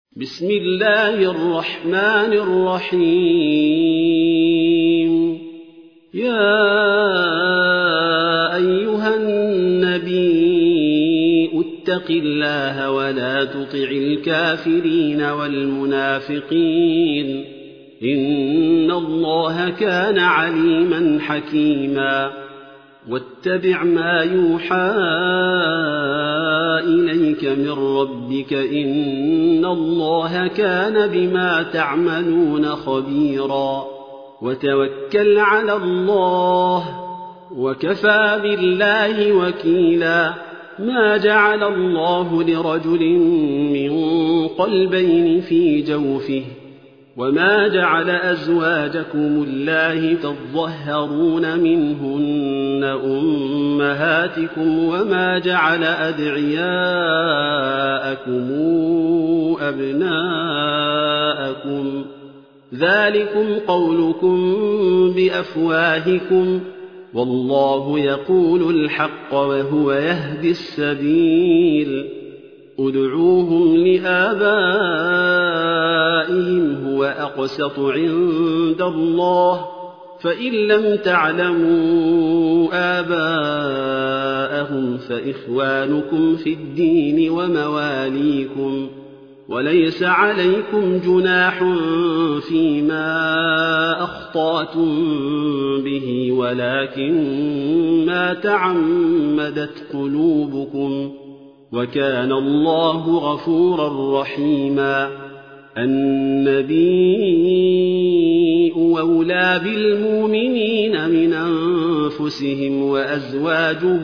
بسم الله الرحمن الرحيم. يا أيها النبي اتق الله ولا تطع الكافرين والمنافقين إن الله كان عليما حكيما. واتبع ما يوحى إليك من ربك إن الله كان بما تعملون خبيرا. وتوكل على الله وكفى بالله وكيلا. ما جعل الله لرجل من قلبين في جوفه وما جعل أزواجكم الله تظهرون منهن أمهاتكم وما جعل أدعياءكم أبناءكم ذلكم قولكم بأفواهكم والله يقول الحق وهو يهدي السبيل. ادعوهم لآبائهم هو أقسط عند الله فإن لم تعلموا آباءهم فإخوانكم في الدين ومواليكم وليس عليكم جناح فيما أخطأتم به ولكن ما تعمدت قلوبكم وكان الله غفورا رحيما. النبي أولى بالمؤمنين من أنفسهم وأزواجه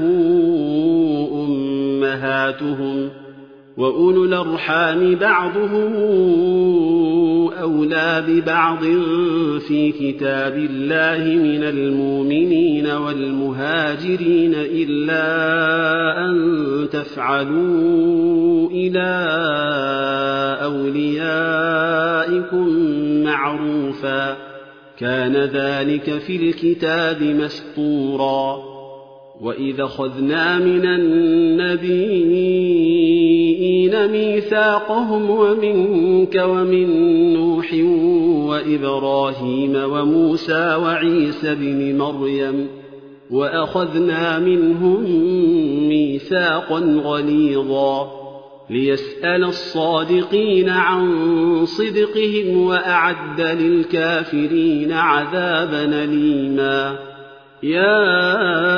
أمهاتهم وأولو الأرحام بعضهم أولى ببعض في كتاب الله من المؤمنين والمهاجرين إلا أن تفعلوا إلى أوليائكم معروفا كان ذلك في الكتاب مسطورا. وإذا أخذنا من النبيين ميثاقهم ومنك ومن نوح وإبراهيم وموسى وعيسى بن مريم وأخذنا منهم ميثاقا غليظا ليسأل الصادقين عن صدقهم وأعد للكافرين عذابا أليما. يا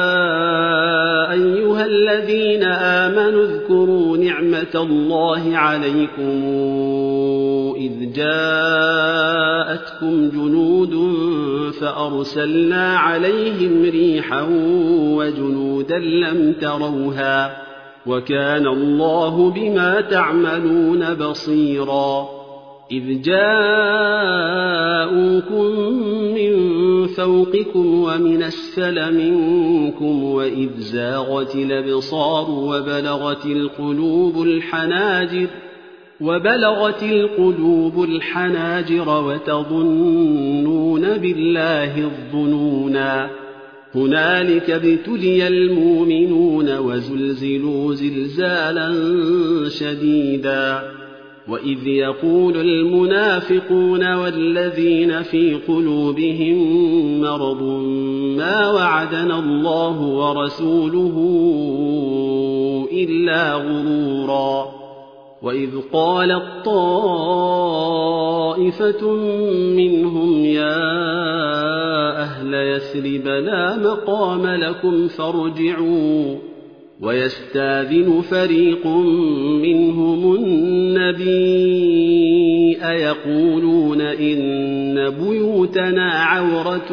أيها الذين آمنوا اذكروا نعمة الله عليكم إذ جاءتكم جنود فأرسلنا عليهم ريحا وجنودا لم تروها وكان الله بما تعملون بصيرا. إذ جاءوكم من فوقكم ومن أسفل منكم وإذ زاغت الأبصار وبلغت القلوب الحناجر وتظنون بالله الظنونا. هنالك ابتلي المؤمنون وزلزلوا زلزالا شديدا. وإذ يقول المنافقون والذين في قلوبهم مرض ما وعدنا الله ورسوله إلا غرورا. وإذ قالت طائفة منهم يا أهل يثرب لا مقام لكم فارجعوا ويستاذن فريق منهم النبي أيقولون إن بيوتنا عورة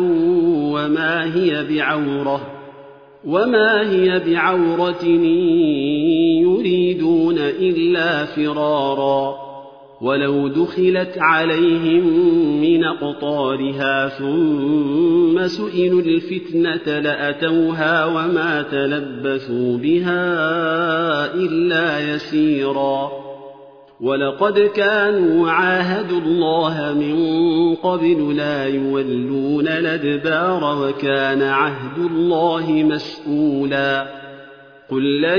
وما هي بعورة يريدون إلا فرارا. ولو دخلت عليهم من أقطارها ثم سئلوا الفتنة لأتوها وما تلبثوا بها إلا يسيرا. ولقد كانوا عاهدوا الله من قبل لا يولون الأدبار وكان عهد الله مسؤولا. قل لن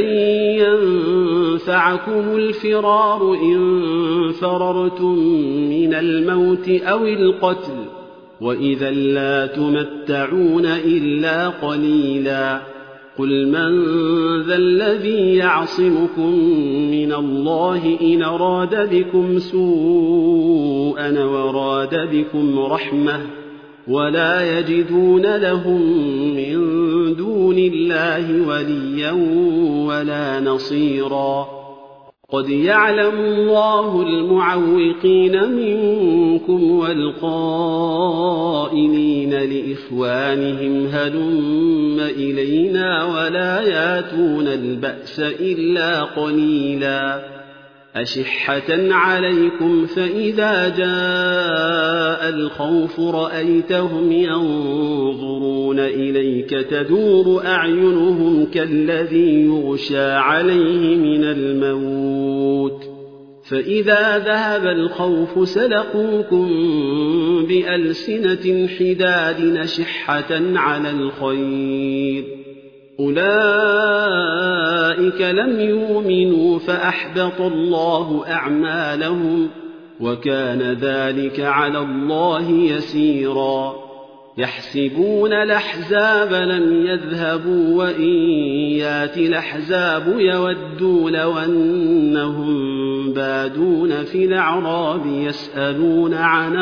ينفعكم الفرار إن فررتم من الموت أو القتل وإذا لا تمتعون إلا قليلا قل من ذا الذي يعصمكم من الله إن أراد بكم سوءا وراد بكم رحمة ولا يجدون لهم من دون الله وليا ولا نصيرا قد يعلم الله المعوقين منكم والقائلين لإخوانهم هلم إلينا ولا ياتون البأس إلا قليلا أشحة عليكم فإذا جاء الخوف رأيتهم ينظرون إليك تدور أعينهم كالذي يغشى عليه من الموت فإذا ذهب الخوف سلقوكم بألسنة حداد نشحة على الخير أولئك لم يؤمنوا فأحبط الله أعمالهم وكان ذلك على الله يسيرا يحسبون الأحزاب لم يذهبوا وإن يأتي الأحزاب يودوا لو أنهم بادون في الأعراب يسألون عن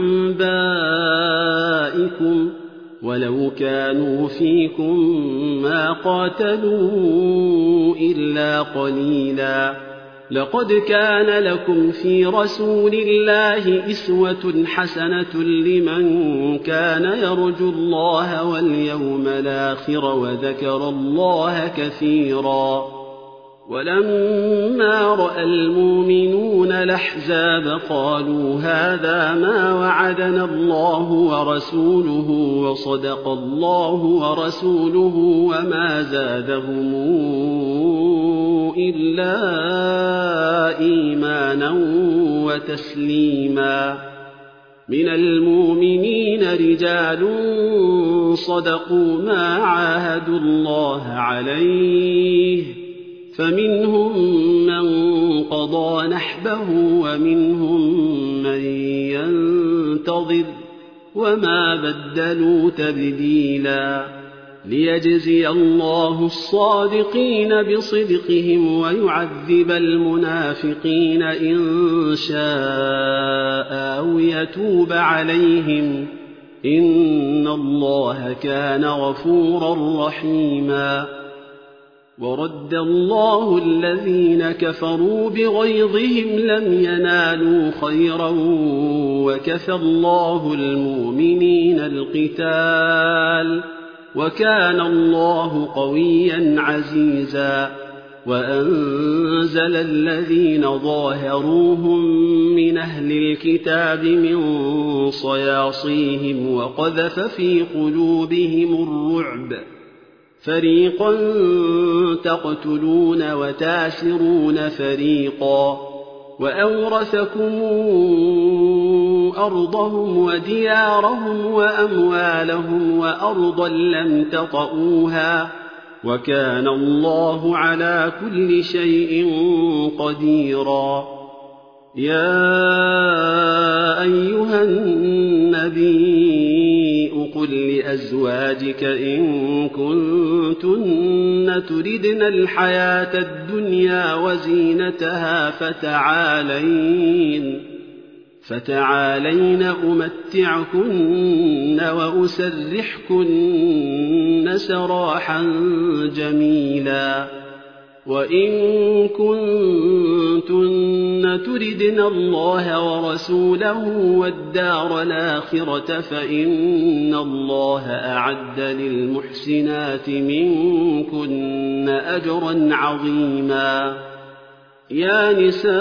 أنبائكم ولو كانوا فيكم ما قاتلوا إلا قليلا لقد كان لكم في رسول الله أسوة حسنة لمن كان يرجو الله واليوم الآخر وذكر الله كثيرا ولما رأى المؤمنون الأحزاب قالوا هذا ما وعدنا الله ورسوله وصدق الله ورسوله وما زادهم إلا إيمانا وتسليما من المؤمنين رجال صدقوا ما عاهدوا الله عليه فمنهم من قضى نحبه ومنهم من ينتظر وما بدلوا تبديلا ليجزي الله الصادقين بصدقهم ويعذب المنافقين إن شاء أو يتوب عليهم إن الله كان غفورا رحيما ورد الله الذين كفروا بغيظهم لم ينالوا خيرا وكفى الله المؤمنين القتال وكان الله قويا عزيزا وأنزل الذين ظاهروهم من أهل الكتاب من صياصيهم وقذف في قلوبهم الرعب فريقا تقتلون وتاسرون فريقا وأورثكم أرضهم وديارهم وأموالهم وأرضا لم تطئوها وكان الله على كل شيء قديرا يا أيها النبي قل لأزواجك إن كنتن تردن الحياة الدنيا وزينتها فتعالين أمتعكن وأسرحكن سراحا جميلا وإن كنتن تردن الله ورسوله والدار الآخرة فإن الله أعد للمحسنات منكن أجرا عظيما يا نساء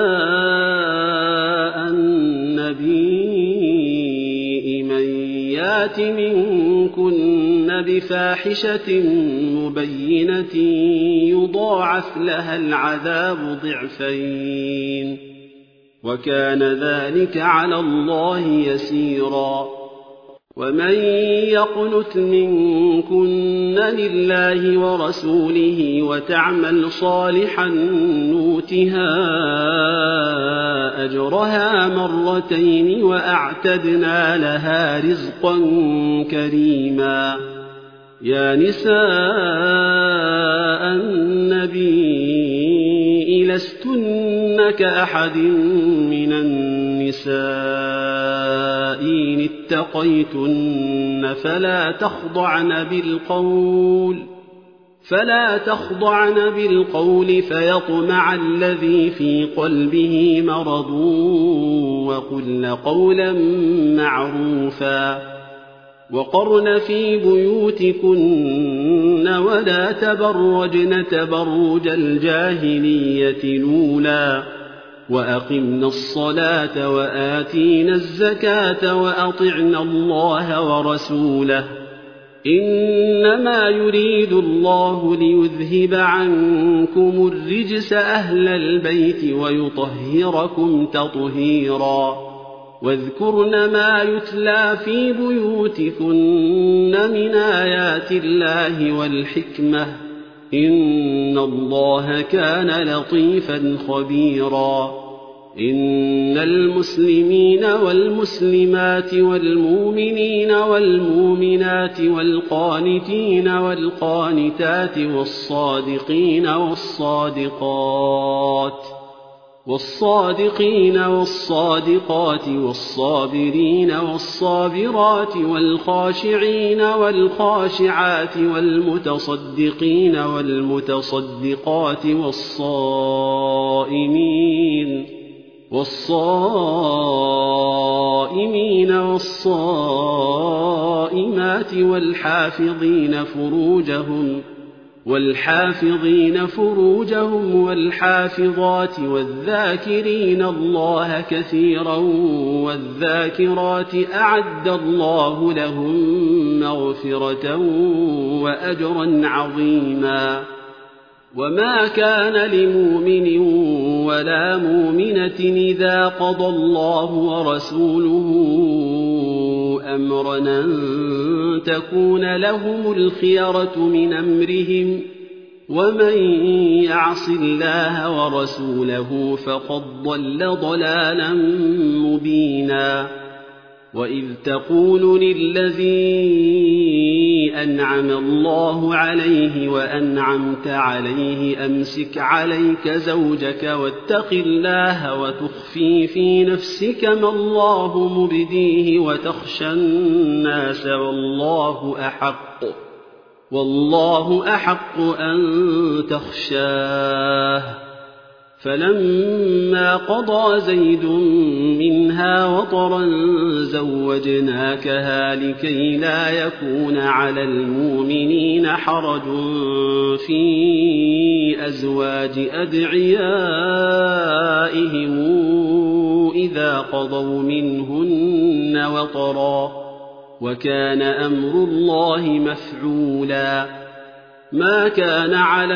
النبي من يات منكن بفاحشة مبينة يضاعف لها العذاب ضعفين وكان ذلك على الله يسيرا ومن يقنت منكن لله ورسوله وتعمل صالحا نؤتها أجرها مرتين وأعتدنا لها رزقا كريما. يا نساء النبي لستن كأحد من النساء إن اتقيتن فلا تخضعن بالقول فيطمع الذي في قلبه مرض وقلن قولا معروفا. وقرن في بيوتكن ولا تبرجن تبرج الجاهلية الأولى وأقمنا الصلاة وآتينا الزكاة وأطعنا الله ورسوله إنما يريد الله ليذهب عنكم الرجس أهل البيت ويطهركم تطهيرا. واذكرن ما يتلى في بيوتكن من آيات الله والحكمة إن الله كان لطيفا خبيرا. إن المسلمين والمسلمات والمؤمنين والمؤمنات والقانتين والقانتات والصادقين والصادقات والصابرين والصابرات والخاشعين والخاشعات والمتصدقين والمتصدقات والصائمين والصائمات والحافظين فروجهم والحافظات والذاكرين الله كثيرا والذاكرات أعد الله لهم مغفرة وأجرا عظيما. وما كان لمؤمن ولا مؤمنة إذا قضى الله ورسوله أمرا أن تكون لهم الخيرة من أمرهم ومن يعص الله ورسوله فقد ضل ضلالا مبينا. وإذ تقول للذي أنعم الله عليه وأنعمت عليه أمسك عليك زوجك واتق الله وتخفي في نفسك ما الله مبديه وتخشى الناس والله أحق أن تخشاه. فلما قضى زيد منها وطرا زوجناكها لكي لا يكون على المؤمنين حرج في أزواج أدعيائهم إذا قضوا منهن وطرا وكان أمر الله مفعولا. ما كان على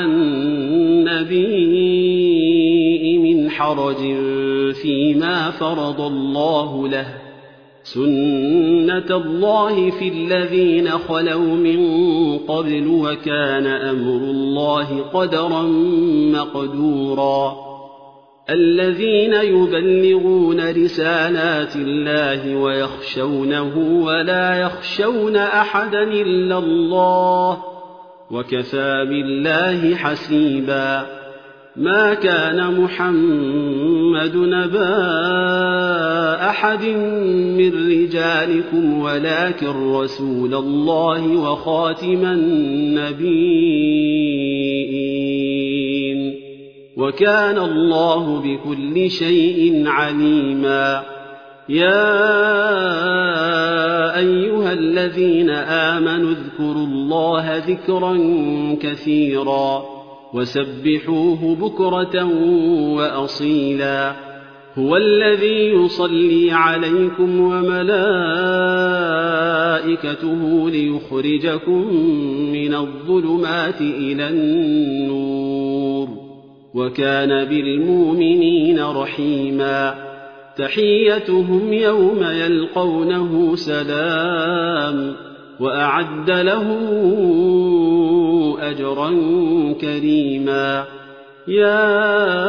النبي من حرج فيما فرض الله له سنة الله في الذين خلوا من قبل وكان أمر الله قدرا مقدورا. الذين يبلغون رسالات الله ويخشونه ولا يخشون أحدا إلا الله وكفى بالله حسيبا. ما كان محمد نبا أحد من رجالكم ولكن رسول الله وخاتم النبيين وكان الله بكل شيء عليما. يا أيها الذين آمنوا اذكروا الله ذكرا كثيرا وسبحوه بكرة وأصيلا. هو الذي يصلي عليكم وملائكته ليخرجكم من الظلمات إلى النور وكان بالمؤمنين رحيما. تحيتهم يوم يلقونه سلام وأعد لهم أجرا كريما يا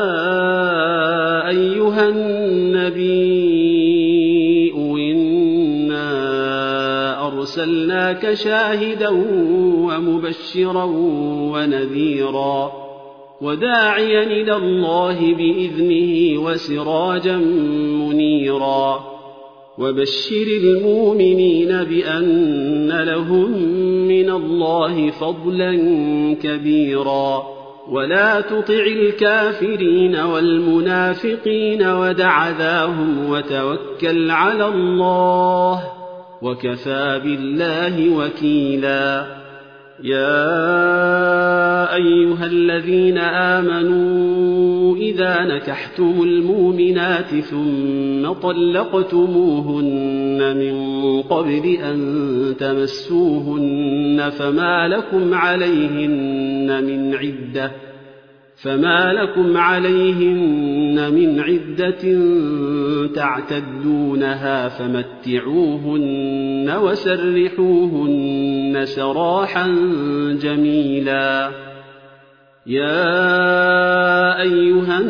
أيها النبي إنا أرسلناك شاهدا ومبشرا ونذيرا وداعيا إلى الله بإذنه وسراجا منيرا وبشر المؤمنين بأن لهم من الله فضلا كبيرا ولا تطع الكافرين والمنافقين ودع ذاهم وتوكل على الله وكفى بالله وكيلا يا أيها الذين آمنوا إذا نكحتم المؤمنات ثم طلقتموهن من قبل أن تمسوهن فما لكم عليهن من عدة تعتدونها فمتعوهن وسرحوهن سراحا جميلا يا أيها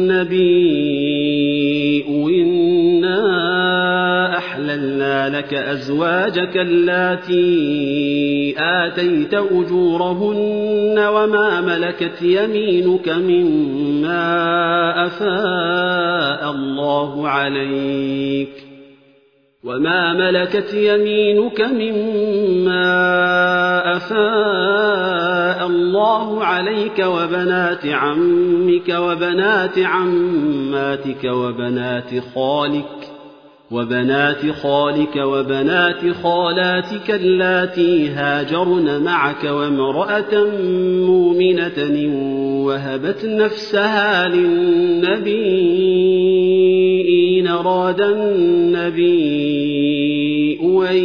النبي إنا أحللنا لك أزواجك اللاتي آتيت أجورهن وما ملكت يمينك مما أفاء الله عليك وبنات عمك وبنات عماتك وبنات خالك وبنات خالاتك اللاتي هاجرن معك وامرأة مؤمنة وهبت نفسها للنبي إن أراد النبي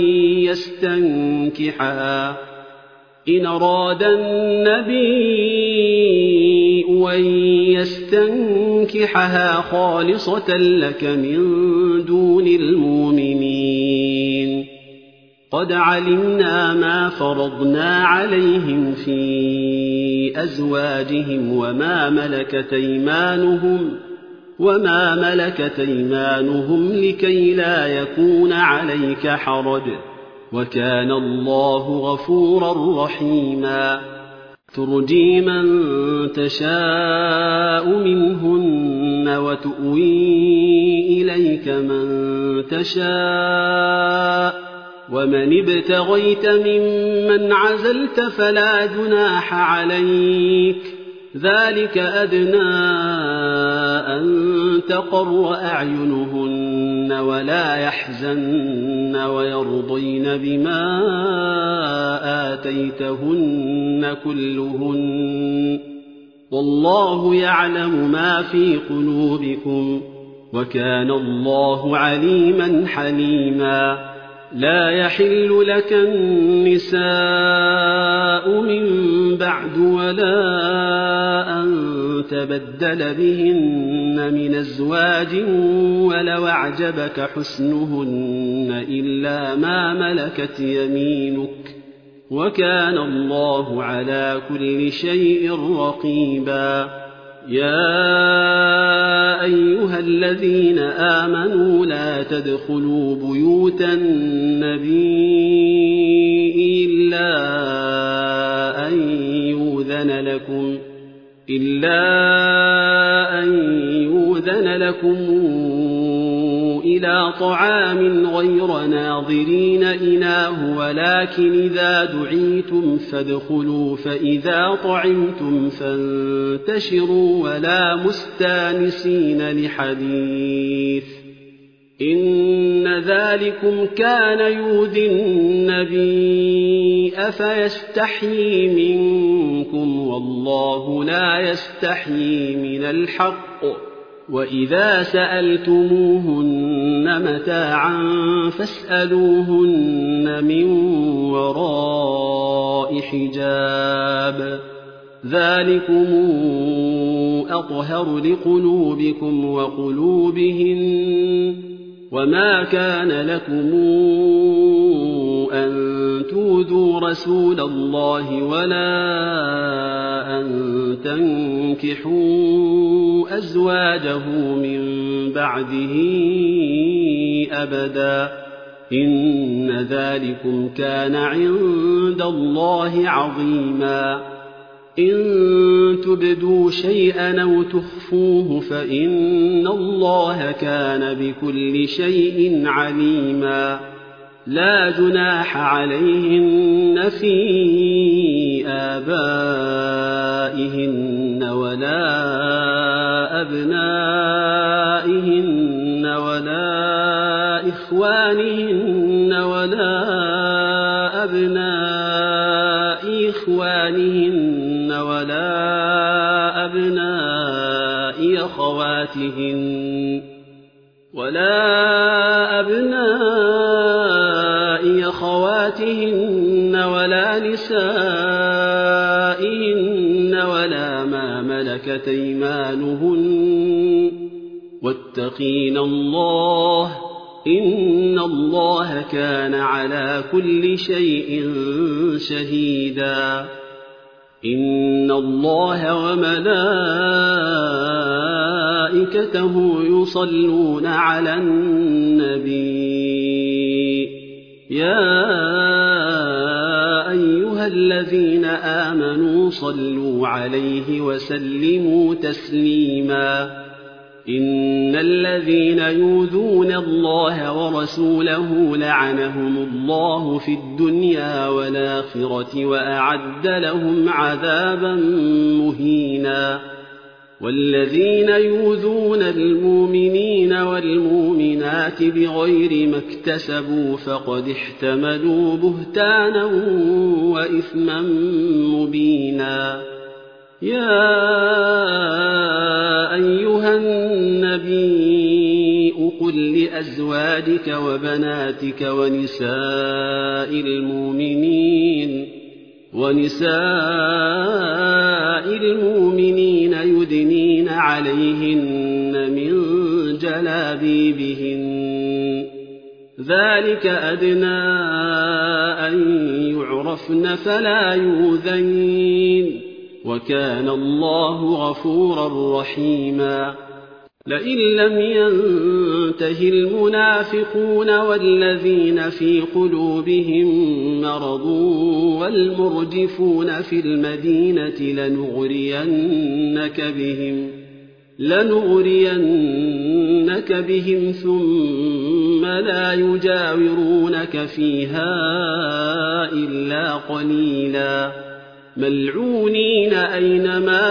أن يستنكحها خالصة لك من دون المؤمنين قد علمنا ما فرضنا عليهم في أزواجهم وما ملكت أيمانهم لكي لا يكون عليك حرج وكان الله غفورا رحيما ترجي من تشاء منهن وتؤوي إليك من تشاء ومن ابتغيت ممن عزلت فلا جناح عليك ذلك أدنى أن تقر أعينهن ولا يحزن ويرضين بما آتيتهن كلهن والله يعلم ما في قلوبكم وكان الله عليما حليما لا يحل لك النساء من بعد ولا أن تبدل بهن من أزواج ولو أعجبك حسنهن إلا ما ملكت يمينك وكان الله على كل شيء رقيبا يا أيها الذين آمنوا لا تدخلوا بيوت النبي إلا أن يؤذن لكم إلى طعام غير ناظرين إناه ولكن إذا دعيتم فادخلوا فإذا طعمتم فانتشروا ولا مستانسين لحديث إن ذلكم كان يؤذي النبي أفيستحيي منكم والله لا يستحيي من الحق وإذا سألتموهن متاعا فاسألوهن من وراء حجاب ذلكم أطهر لقلوبكم وقلوبهن وما كان لكم أن تؤذوا رسول الله ولا أن تنكحوا أزواجه من بعده أبدا إن ذلكم كان عند الله عظيما إن تبدوا شيئا أو تخفوه فإن الله كان بكل شيء عليما لا جناح عليهن في آبائهن ولا أبنائهن ولا إخوانهن ولا أبناء إخوانهن ولا أبناء أخواتهن ولا نسائهن ولا ما ملكت أيمانهن واتقين الله إن الله كان على كل شيء شهيدا إن الله وملائكته يصلون على النبي يا أيها الذين آمنوا صلوا عليه وسلموا تسليما إن الذين يؤذون الله ورسوله لعنهم الله في الدنيا والآخرة وأعد لهم عذابا مهينا والذين يؤذون المؤمنين والمؤمنات بغير ما اكتسبوا فقد احتملوا بهتانا وإثما مبينا يا أيها النبي قل لأزواجك وبناتك ونساء المؤمنين يدنين عليهن من جلابيبهن ذلك أدنى أن يعرفن فلا يؤذين وكان الله غفورا رحيما لئن لم ينته المنافقون والذين في قلوبهم مرض والمرجفون في المدينة لنغرينك بهم ثم لا يجاورونك فيها إلا قليلا ملعونين أينما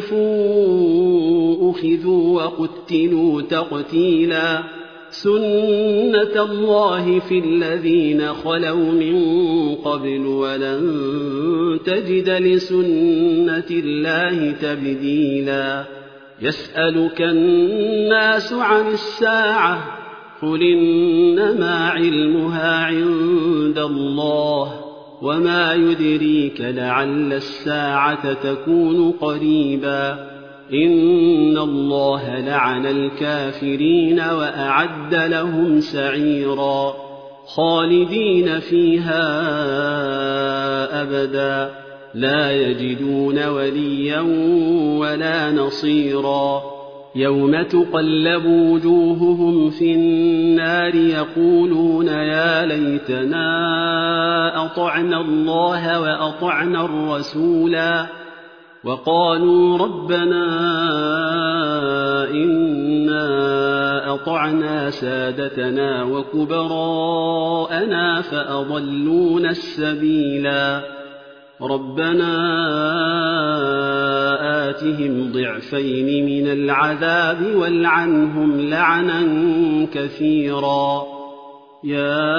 ثقفوا أخذوا وقتلوا تقتيلا سنة الله في الذين خلوا من قبل ولن تجد لسنة الله تبديلا يسألك الناس عن الساعة قل إنما علمها عند الله وما يدريك لعل الساعة تكون قريبا إن الله لعن الكافرين وأعد لهم سعيرا خالدين فيها أبدا لا يجدون وليا ولا نصيرا يوم تقلب وجوههم في النار يقولون يا ليتنا أطعنا الله وأطعنا الرسولا وقالوا ربنا إنا أطعنا سادتنا وكبراءنا فأضلونا السبيلا ربنا آتهم ضعفين من العذاب والعنهم لعنا كثيرا يا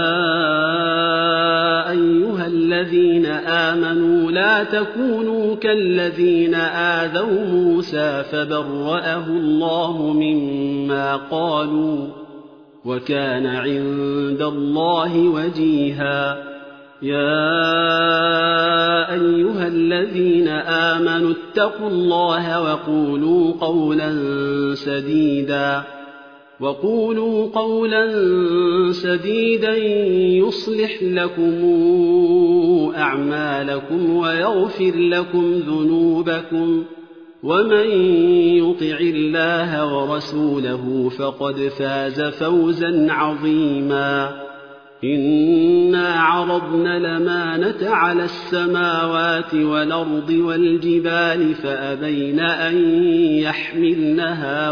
أيها الذين آمنوا لا تكونوا كالذين آذوا موسى فبرأه الله مما قالوا وكان عند الله وجيها يا أيها الذين آمنوا اتقوا الله وقولوا قولا سديدا يصلح لكم أعمالكم ويغفر لكم ذنوبكم ومن يطع الله ورسوله فقد فاز فوزا عظيما إنا عرضنا الأمانة على السماوات والأرض والجبال فأبين أن يحملنها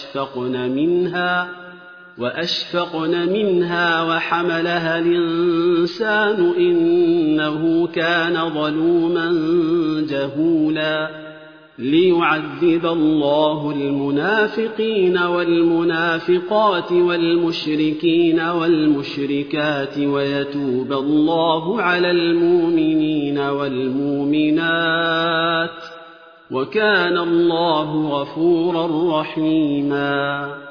وأشفقن منها وحملها الإنسان إنه كان ظلوما جهولا ليعذب الله المنافقين والمنافقات والمشركين والمشركات ويتوب الله على المؤمنين والمؤمنات وكان الله غفورا رحيما